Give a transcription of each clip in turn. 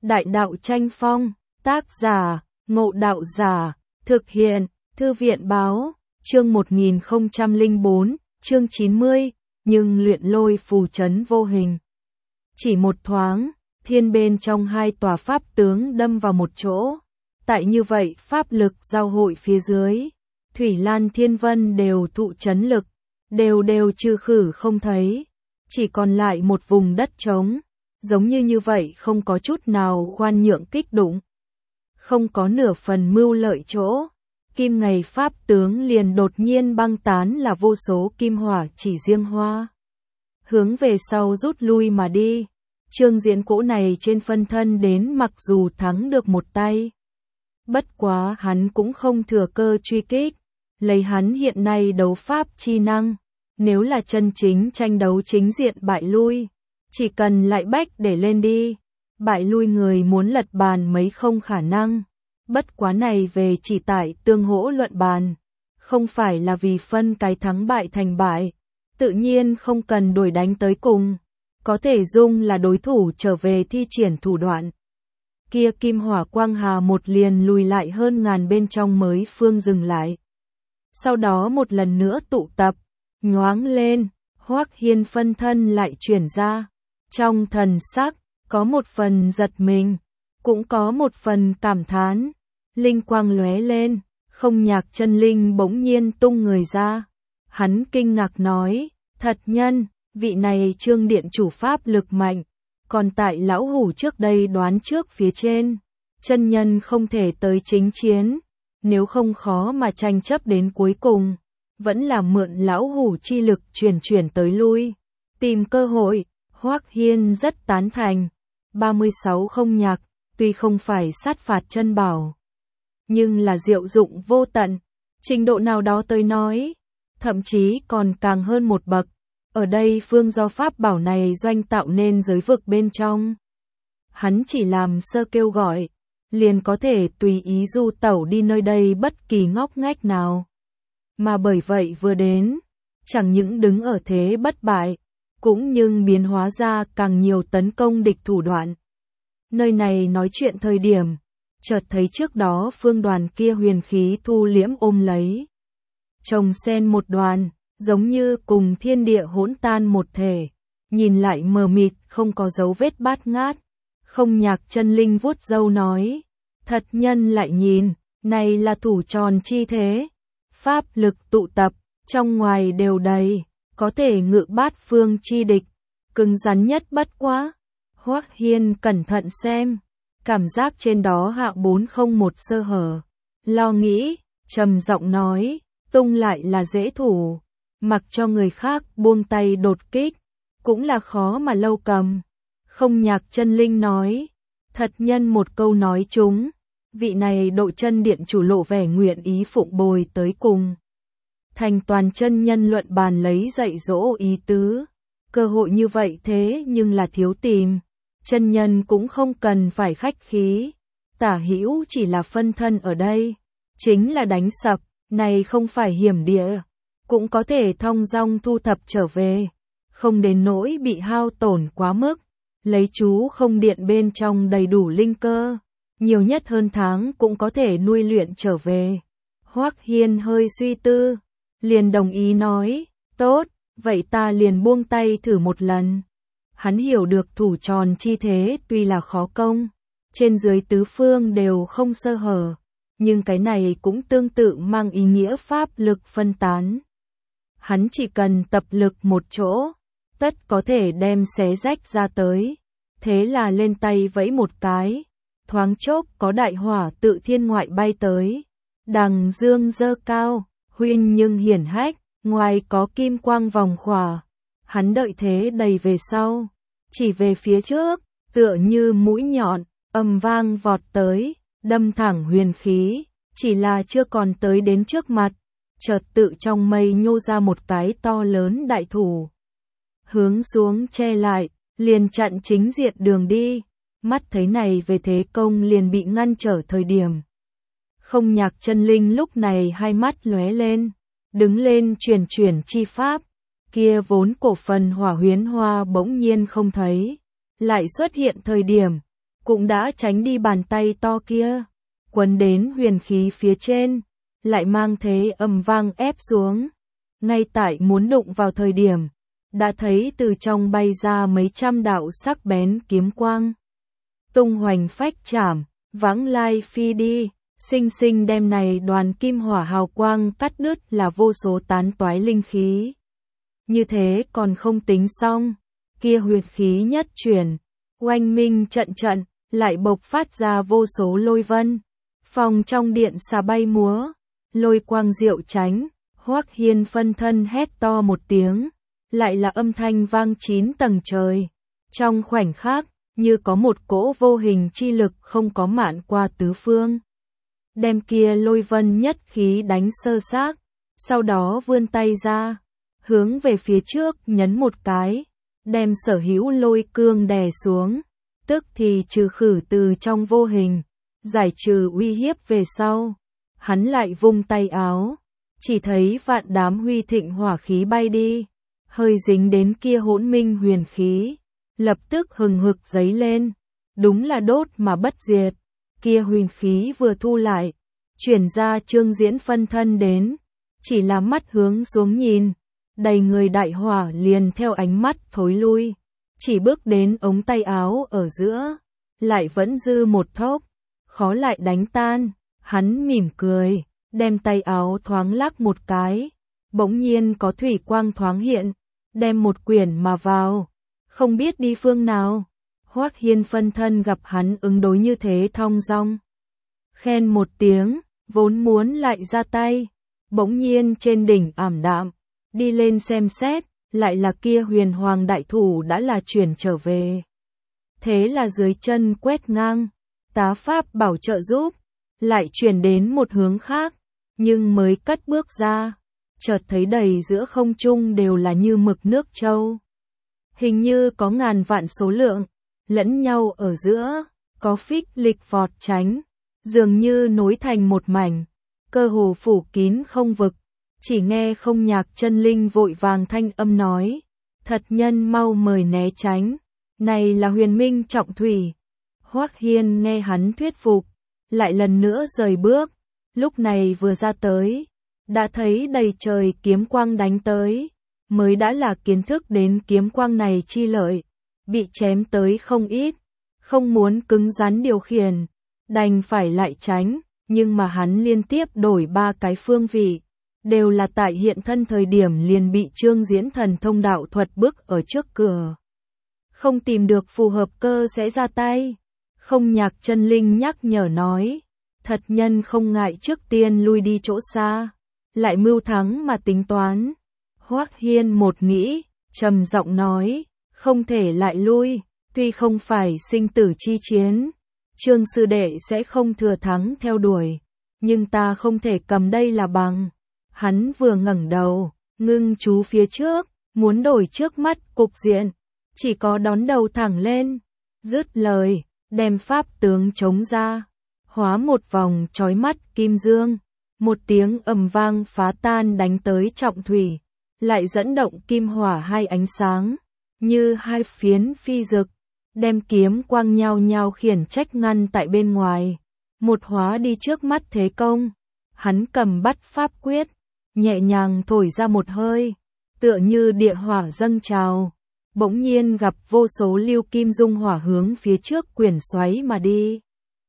Đại đạo tranh phong, tác giả, Ngộ Đạo Giả, thực hiện, Thư viện báo, chương 1004, chương 90, nhưng luyện lôi phù trấn vô hình. Chỉ một thoáng, thiên bên trong hai tòa pháp tướng đâm vào một chỗ. Tại như vậy pháp lực giao hội phía dưới, Thủy Lan Thiên Vân đều thụ chấn lực, đều trừ khử không thấy. Chỉ còn lại một vùng đất trống, giống như vậy không có chút nào khoan nhượng kích đụng. Không có nửa phần mưu lợi chỗ, kim ngày pháp tướng liền đột nhiên băng tán là vô số kim hỏa chỉ riêng hoa. Hướng về sau rút lui mà đi, Trương Diễn cỗ này trên phân thân đến mặc dù thắng được một tay. Bất quá hắn cũng không thừa cơ truy kích, lấy hắn hiện nay đấu pháp chi năng. Nếu là chân chính tranh đấu chính diện bại lui, chỉ cần lại bách để lên đi, bại lui người muốn lật bàn mấy không khả năng. Bất quá này về chỉ tại tương hỗ luận bàn, không phải là vì phân cái thắng bại thành bại, tự nhiên không cần đuổi đánh tới cùng, có thể dung là đối thủ trở về thi triển thủ đoạn. Kia kim hỏa quang hà một liền lùi lại hơn ngàn bên trong mới phương dừng lại. Sau đó một lần nữa tụ tập, nhoáng lên, Hoắc Hiên phân thân lại chuyển ra. Trong thần sắc, có một phần giật mình, cũng có một phần cảm thán. Linh quang lóe lên, Không Nhạc Chân Linh bỗng nhiên tung người ra. Hắn kinh ngạc nói, thật nhân, vị này Trương Điện chủ pháp lực mạnh, còn tại lão hủ trước đây đoán trước phía trên, chân nhân không thể tới chính chiến, nếu không khó mà tranh chấp đến cuối cùng. Vẫn là mượn lão hủ chi lực chuyển tới lui, tìm cơ hội. Hoắc Hiên rất tán thành. 36 Không Nhạc, tuy không phải sát phạt chân bảo, nhưng là diệu dụng vô tận, trình độ nào đó tới nói, thậm chí còn càng hơn một bậc. Ở đây phương do pháp bảo này doanh tạo nên giới vực bên trong. Hắn chỉ làm sơ kêu gọi, liền có thể tùy ý du tẩu đi nơi đây bất kỳ ngóc ngách nào. Mà bởi vậy vừa đến, chẳng những đứng ở thế bất bại, cũng nhưng biến hóa ra càng nhiều tấn công địch thủ đoạn. Nơi này nói chuyện thời điểm, chợt thấy trước đó phương đoàn kia huyền khí thu liễm ôm lấy. Chồng sen một đoàn, giống như cùng thiên địa hỗn tan một thể, nhìn lại mờ mịt không có dấu vết bát ngát. Không Nhạc Chân Linh vuốt râu nói, thật nhân lại nhìn, này là thủ tròn chi thế. Pháp lực tụ tập, trong ngoài đều đầy, có thể ngự bát phương chi địch, cứng rắn nhất bất quá. Hoắc Hiên cẩn thận xem, cảm giác trên đó hạ 401 sơ hở, lo nghĩ, trầm giọng nói, tung lại là dễ thủ, mặc cho người khác buông tay đột kích, cũng là khó mà lâu cầm. Không Nhạc Chân Linh nói, thật nhân một câu nói chúng. Vị này Độ Chân Điện chủ lộ vẻ nguyện ý phụng bồi tới cùng. Thành toàn chân nhân luận bàn lấy dạy dỗ ý tứ. Cơ hội như vậy thế nhưng là thiếu tìm. Chân nhân cũng không cần phải khách khí. Tả hữu chỉ là phân thân ở đây. Chính là đánh sập, này không phải hiểm địa. Cũng có thể thong dong thu thập trở về. Không đến nỗi bị hao tổn quá mức. Lấy chú không điện bên trong đầy đủ linh cơ. Nhiều nhất hơn tháng cũng có thể nuôi luyện trở về. Hoắc Hiên hơi suy tư, liền đồng ý nói, tốt, vậy ta liền buông tay thử một lần. Hắn hiểu được thủ tròn chi thế tuy là khó công, trên dưới tứ phương đều không sơ hở, nhưng cái này cũng tương tự mang ý nghĩa pháp lực phân tán. Hắn chỉ cần tập lực một chỗ, tất có thể đem xé rách ra tới. Thế là lên tay vẫy một cái. Thoáng chốc có đại hỏa tự thiên ngoại bay tới, đằng dương dơ cao, huyên nhưng hiển hách, ngoài có kim quang vòng khỏa. Hắn đợi thế đầy về sau, chỉ về phía trước, tựa như mũi nhọn, âm vang vọt tới, đâm thẳng huyền khí, chỉ là chưa còn tới đến trước mặt, chợt tự trong mây nhô ra một cái to lớn đại thủ. Hướng xuống che lại, liền chặn chính diện đường đi. Mắt thấy này về thế công liền bị ngăn trở thời điểm. Không Nhạc Chân Linh lúc này hai mắt lóe lên, đứng lên chuyển chi pháp, kia vốn cổ phần hỏa huyến hoa bỗng nhiên không thấy, lại xuất hiện thời điểm, cũng đã tránh đi bàn tay to kia, quấn đến huyền khí phía trên, lại mang thế ầm vang ép xuống. Ngay tại muốn đụng vào thời điểm, đã thấy từ trong bay ra mấy trăm đạo sắc bén kiếm quang. Tung hoành phách chảm, vãng lai phi đi, sinh sinh đem này đoàn kim hỏa hào quang cắt đứt là vô số tán toái linh khí. Như thế còn không tính xong, kia huyệt khí nhất chuyển, oanh minh trận trận, lại bộc phát ra vô số lôi vân. Phòng trong điện xà bay múa, lôi quang diệu tránh, Hoắc Hiên phân thân hét to một tiếng, lại là âm thanh vang 9 tầng trời. Trong khoảnh khắc, như có một cỗ vô hình chi lực không có mạn qua tứ phương. Đem kia lôi vân nhất khí đánh sơ xác, sau đó vươn tay ra, hướng về phía trước nhấn một cái, đem sở hữu lôi cương đè xuống, tức thì trừ khử từ trong vô hình, giải trừ uy hiếp về sau. Hắn lại vung tay áo, chỉ thấy vạn đám huy thịnh hỏa khí bay đi, hơi dính đến kia hỗn minh huyền khí, lập tức hừng hực giấy lên, đúng là đốt mà bất diệt. Kia huyền khí vừa thu lại, chuyển ra Trương Diễn phân thân đến, chỉ là mắt hướng xuống nhìn, đầy người đại hỏa liền theo ánh mắt thối lui, chỉ bước đến ống tay áo ở giữa, lại vẫn dư một thốc, khó lại đánh tan. Hắn mỉm cười, đem tay áo thoáng lắc một cái, bỗng nhiên có thủy quang thoáng hiện, đem một quyển mà vào, không biết đi phương nào. Hoắc Hiên phân thân gặp hắn ứng đối như thế thong dong, khen một tiếng, vốn muốn lại ra tay, bỗng nhiên trên đỉnh ảm đạm, đi lên xem xét, lại là kia huyền hoàng đại thủ đã là chuyển trở về. Thế là dưới chân quét ngang, tá pháp bảo trợ giúp, lại chuyển đến một hướng khác, nhưng mới cất bước ra, chợt thấy đầy giữa không trung đều là như mực nước châu. Hình như có ngàn vạn số lượng, lẫn nhau ở giữa, có phích lịch vọt tránh, dường như nối thành một mảnh, cơ hồ phủ kín không vực. Chỉ nghe không nhạc chân linh vội vàng thanh âm nói, thật nhân mau mời né tránh, này là huyền minh trọng thủy. Hoắc Hiên nghe hắn thuyết phục, lại lần nữa rời bước, lúc này vừa ra tới, đã thấy đầy trời kiếm quang đánh tới, mới đã là kiến thức đến kiếm quang này chi lợi, bị chém tới không ít, không muốn cứng rắn điều khiển, đành phải lại tránh, nhưng mà hắn liên tiếp đổi 3 cái phương vị, đều là tại hiện thân thời điểm liền bị Trương Diễn thần thông đạo thuật bức ở trước cửa. Không tìm được phù hợp cơ sẽ ra tay. Không nhạc chân linh nhắc nhở nói, thật nhân không ngại trước tiên lui đi chỗ xa, lại mưu thắng mà tính toán. Hoắc Hiên một nghĩ, trầm giọng nói, không thể lại lui, tuy không phải sinh tử chi chiến, Trương sư đệ sẽ không thừa thắng theo đuổi, nhưng ta không thể cầm đây là bằng. Hắn vừa ngẩng đầu, ngưng chú phía trước, muốn đổi trước mắt cục diện, chỉ có đón đầu thẳng lên, dứt lời, đem pháp tướng chống ra, hóa một vòng chói mắt kim dương, một tiếng ầm vang phá tan đánh tới trọng thủy, lại dẫn động kim hỏa hai ánh sáng, như hai phiến phi rực, đem kiếm quang nhau nhau khiển trách ngăn tại bên ngoài, một hóa đi trước mắt thế công. Hắn cầm bắt pháp quyết, nhẹ nhàng thổi ra một hơi, tựa như địa hỏa dâng trào, bỗng nhiên gặp vô số lưu kim dung hỏa hướng phía trước quyển xoáy mà đi.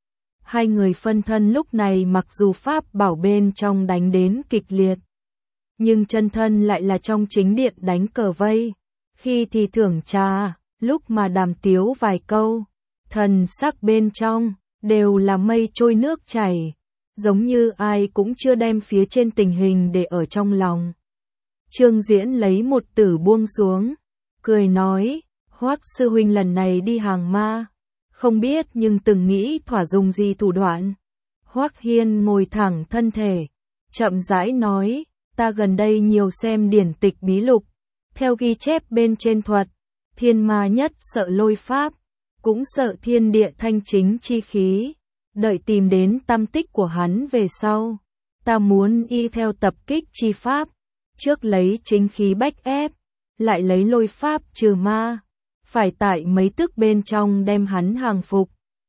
Hai người phân thân lúc này mặc dù pháp bảo bên trong đánh đến kịch liệt, nhưng chân thân lại là trong chính điện đánh cờ vây, khi thì thưởng trà, lúc mà đàm tiếu vài câu, thần sắc bên trong đều là mây trôi nước chảy, giống như ai cũng chưa đem phía trên tình hình để ở trong lòng. Trương Diễn lấy một tử buông xuống, cười nói, Hoắc sư huynh lần này đi hàng ma, không biết nhưng từng nghĩ thỏa dùng gì thủ đoạn. Hoắc Hiên ngồi thẳng thân thể, chậm rãi nói, ta gần đây nhiều xem điển tịch bí lục, theo ghi chép bên trên thuật, thiên ma nhất sợ lôi pháp, cũng sợ thiên địa thanh chính chi khí, đợi tìm đến tâm tích của hắn về sau, ta muốn y theo tập kích chi pháp, trước lấy chính khí bách ép, lại lấy lôi pháp trừ ma, phải tại mấy tức bên trong đem hắn hàng phục.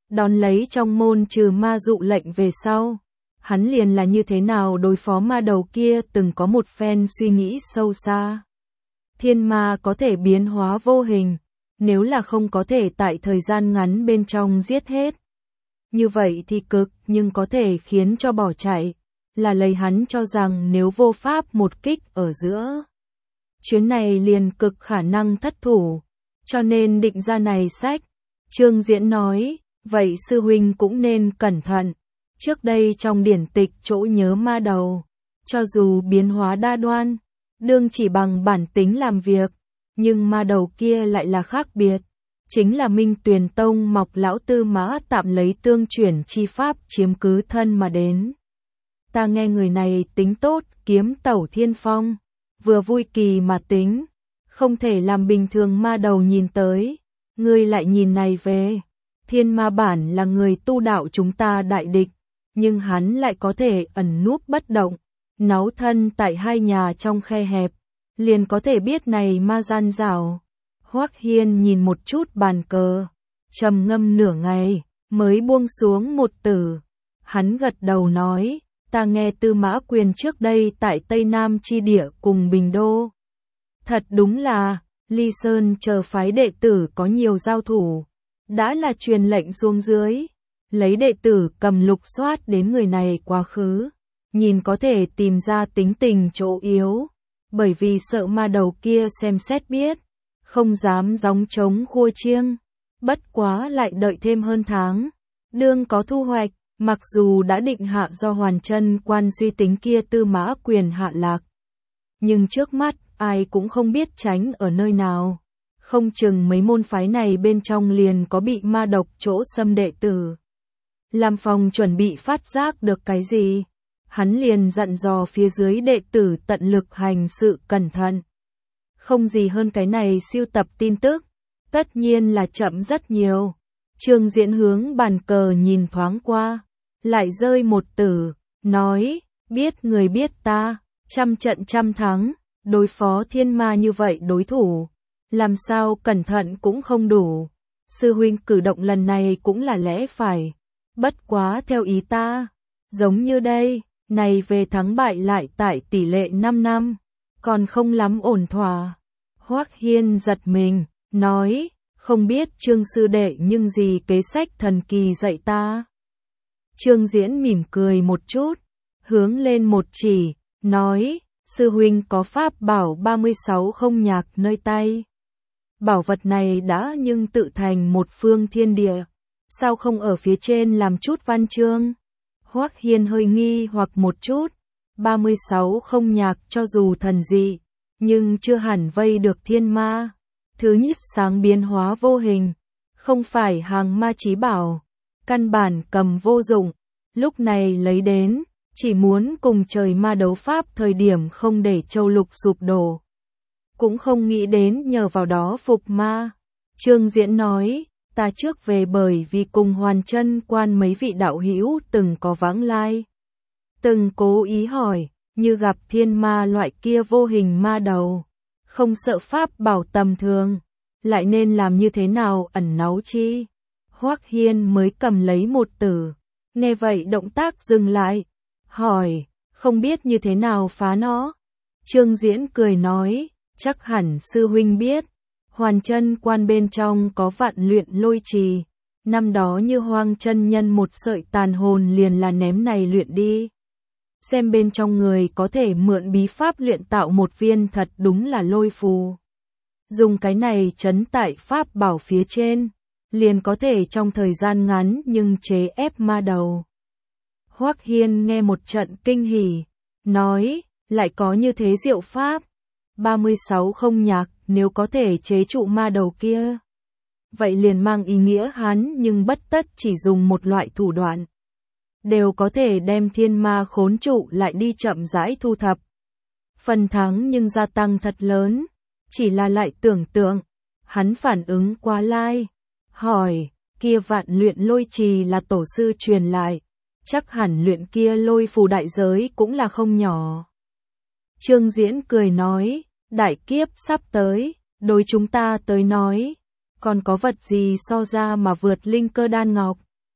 đón lấy trong môn trừ ma dụ lệnh về sau. Hắn liền là như thế nào đối phó ma đầu kia từng có một phen suy nghĩ sâu xa. Thiên ma có thể biến hóa vô hình, nếu là không có thể tại thời gian ngắn bên trong giết hết. Như vậy thì cực nhưng có thể khiến cho bỏ chạy, là lấy hắn cho rằng nếu vô pháp một kích ở giữa. Chuyến này liền cực khả năng thất thủ, cho nên định ra này sách. Trương Diễn nói, vậy sư huynh cũng nên cẩn thận. Trước đây trong điển tịch chỗ nhớ ma đầu, cho dù biến hóa đa đoan, đương chỉ bằng bản tính làm việc, nhưng ma đầu kia lại là khác biệt. Chính là Minh Tuyền Tông Mọc lão Tư Mã tạm lấy tương chuyển chi pháp chiếm cứ thân mà đến. Ta nghe người này tính tốt, kiếm tẩu thiên phong, vừa vui kỳ mà tính, không thể làm bình thường ma đầu nhìn tới, ngươi lại nhìn này về. Thiên ma bản là người tu đạo chúng ta đại địch, nhưng hắn lại có thể ẩn núp bất động, náu thân tại hai nhà trong khe hẹp, liền có thể biết này ma gian dảo. Hoắc Hiên nhìn một chút bàn cờ, trầm ngâm nửa ngày, mới buông xuống một từ. Hắn gật đầu nói, ta nghe Tư Mã Quyền trước đây tại Tây Nam chi địa cùng Bình Đô. Thật đúng là, Ly Sơn chờ phái đệ tử có nhiều giao thủ, đã là truyền lệnh xuống dưới, lấy đệ tử cầm lục soát đến người này quá khứ, nhìn có thể tìm ra tính tình chỗ yếu, bởi vì sợ ma đầu kia xem xét biết, không dám gióng trống khua chiêng, bất quá lại đợi thêm hơn tháng, đương có thu hoạch, mặc dù đã định hạ do Hoàn Chân Quan suy tính kia Tư Mã Quyền hạ lạc, nhưng trước mắt ai cũng không biết tránh ở nơi nào, không chừng mấy môn phái này bên trong liền có bị ma độc chỗ xâm đệ tử. Làm phòng chuẩn bị phát giác được cái gì, hắn liền dặn dò phía dưới đệ tử tận lực hành sự cẩn thận. Không gì hơn cái này siêu tập tin tức, tất nhiên là chậm rất nhiều. Trương Diễn hướng bàn cờ nhìn thoáng qua, lại rơi một tử, nói, biết người biết ta, trăm trận trăm thắng, đối phó thiên ma như vậy đối thủ, làm sao cẩn thận cũng không đủ. Sư huynh cử động lần này cũng là lẽ phải, bất quá theo ý ta, giống như đây, này về thắng bại lại tại tỷ lệ 5 năm, còn không lắm ổn thỏa. Hoắc Hiên giật mình, nói, không biết Trương sư đệ nhưng gì kế sách thần kỳ dạy ta. Trương Diễn mỉm cười một chút, hướng lên một chỉ, nói, sư huynh có pháp bảo 36 không nhạc nơi tay. Bảo vật này đã nhưng tự thành một phương thiên địa, sao không ở phía trên làm chút văn chương? Hoắc Hiên hơi nghi hoặc một chút, 36 không nhạc cho dù thần dị, nhưng chưa hẳn vây được thiên ma. Thứ nhất sáng biến hóa vô hình, không phải hàng ma chí bảo, căn bản cầm vô dụng, lúc này lấy đến, chỉ muốn cùng trời ma đấu pháp thời điểm không để châu lục sụp đổ. Cũng không nghĩ đến nhờ vào đó phục ma. Trương Diễn nói, ta trước về bởi vì cùng Hoàn Chân Quan mấy vị đạo hữu từng có vãng lai. Từng cố ý hỏi, như gặp thiên ma loại kia vô hình ma đầu, không sợ pháp bảo tầm thường, lại nên làm như thế nào ẩn náu chi? Hoắc Hiên mới cầm lấy một tử, nghe vậy động tác dừng lại, hỏi, không biết như thế nào phá nó? Trương Diễn cười nói, chắc hẳn sư huynh biết, Hoàn Chân Quan bên trong có vạn luyện lôi trì, năm đó như Hoang chân nhân một sợi tàn hồn liền là ném này luyện đi. Xem bên trong người có thể mượn bí pháp luyện tạo một viên thật đúng là lôi phù. Dùng cái này trấn tại pháp bảo phía trên, liền có thể trong thời gian ngắn nhưng chế ép ma đầu. Hoắc Hiên nghe một trận kinh hỉ, nói, lại có như thế diệu pháp. 36 không nhạc, nếu có thể chế trụ ma đầu kia, vậy liền mang ý nghĩa hắn nhưng bất tất chỉ dùng một loại thủ đoạn, đều có thể đem thiên ma khốn trụ lại đi chậm rãi thu thập. Phần thắng nhưng gia tăng thật lớn, chỉ là lại tưởng tượng, hắn phản ứng quá lai, hỏi, kia vạn luyện lôi trì là tổ sư truyền lại, chắc hẳn luyện kia lôi phù đại giới cũng là không nhỏ. Trương Diễn cười nói, đại kiếp sắp tới, đối chúng ta tới nói, còn có vật gì so ra mà vượt linh cơ đan ngọc,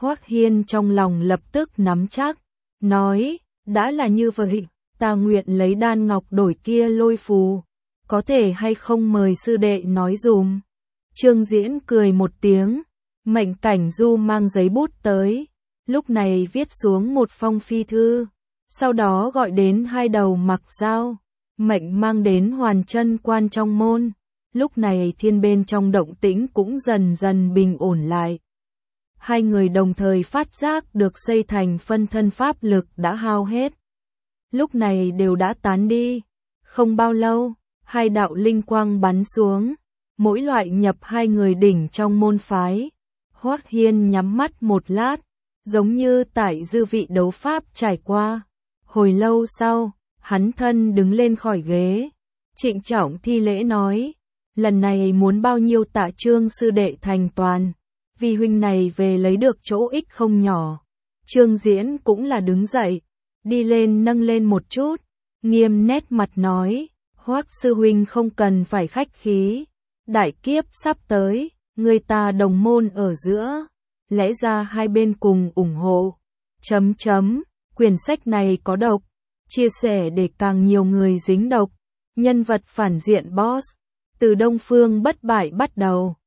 Hoắc Hiên trong lòng lập tức nắm chắc, nói, đã là như vậy, ta nguyện lấy đan ngọc đổi kia lôi phù, có thể hay không mời sư đệ nói dùm. Trương Diễn cười một tiếng, mệnh Cảnh Du mang giấy bút tới, lúc này viết xuống một phong phi thư, sau đó gọi đến hai đầu mặc dao, mệnh mang đến Hoàn Chân Quan trong môn. Lúc này thiên bên trong động tĩnh cũng dần dần bình ổn lại. Hai người đồng thời phát giác được xây thành phân thân pháp lực đã hao hết. Lúc này đều đã tán đi. Không bao lâu, hai đạo linh quang bắn xuống, mỗi loại nhập hai người đỉnh trong môn phái. Hoắc Hiên nhắm mắt một lát, giống như tại dư vị đấu pháp trải qua. Hồi lâu sau, hắn thân đứng lên khỏi ghế, trịnh trọng thi lễ nói, lần này muốn bao nhiêu tạ Trương sư đệ thành toàn, vì huynh này về lấy được chỗ ích không nhỏ. Trương Diễn cũng là đứng dậy, đi lên nâng lên một chút, nghiêm nét mặt nói, Hoắc sư huynh không cần phải khách khí, đại kiếp sắp tới, người ta đồng môn ở giữa, lẽ ra hai bên cùng ủng hộ. Quyển sách này có độc, chia sẻ để càng nhiều người dính độc. Nhân vật phản diện boss, từ Đông Phương bất bại bắt đầu.